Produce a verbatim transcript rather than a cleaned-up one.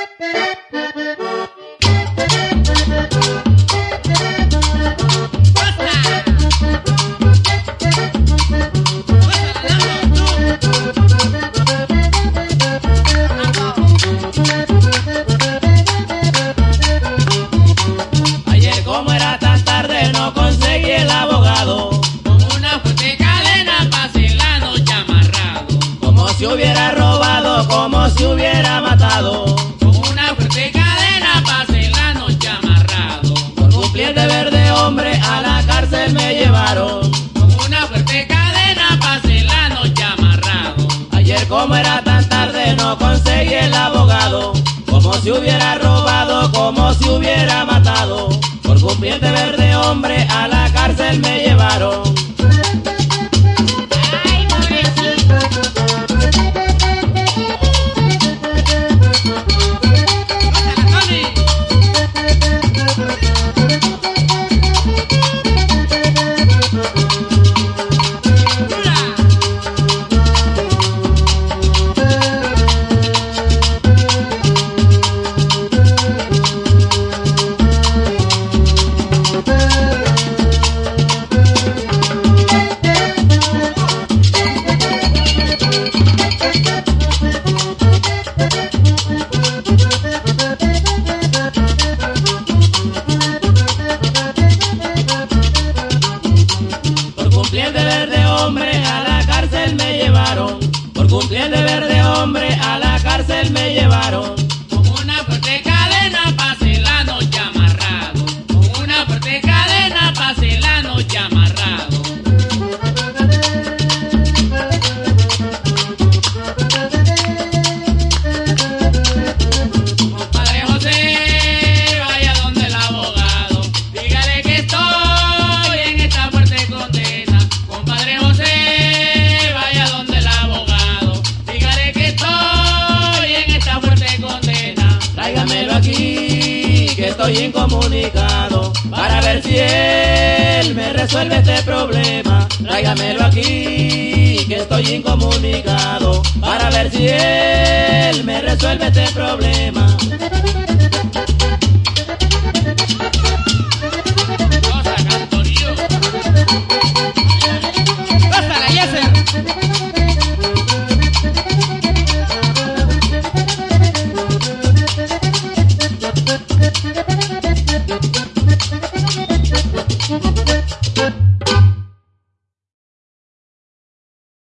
Ayer como era tan tarde no conseguí el abogado, con una fuerte cadena pasé la noche amarrado, como si hubiera robado, como si hubiera matado. con una fuerte cadena pasé la noche amarrado, Por cumplir el deber de hombre a la cárcel me llevaron. con una fuerte cadena pasé la noche amarrado, Ayer como era tan tarde no conseguí el abogado, como si hubiera robado, como si hubiera matado. Por cumplir el deber de hombre a la cárcel me llevaron. ay pobrecito. Pásala, Tony. Por cumplir el deber de hombre a la cárcel me llevaron. Por cumplir el deber de hombre a la cárcel me llevaron. Con una fuerte cadena pasé la noche amarrado, con una fuerte cadena pasé la noche amarrado, compadre José, vaya donde el abogado, dígale que estoy en esta fuerte condena. Compadre José, vaya donde el abogado, dígale que estoy en esta fuerte condena. Tráigamelo aquí, que estoy incomunicado, para ver si él me resuelve este problema. Tráigamelo aquí, que estoy incomunicado, para ver si él me resuelve este problema.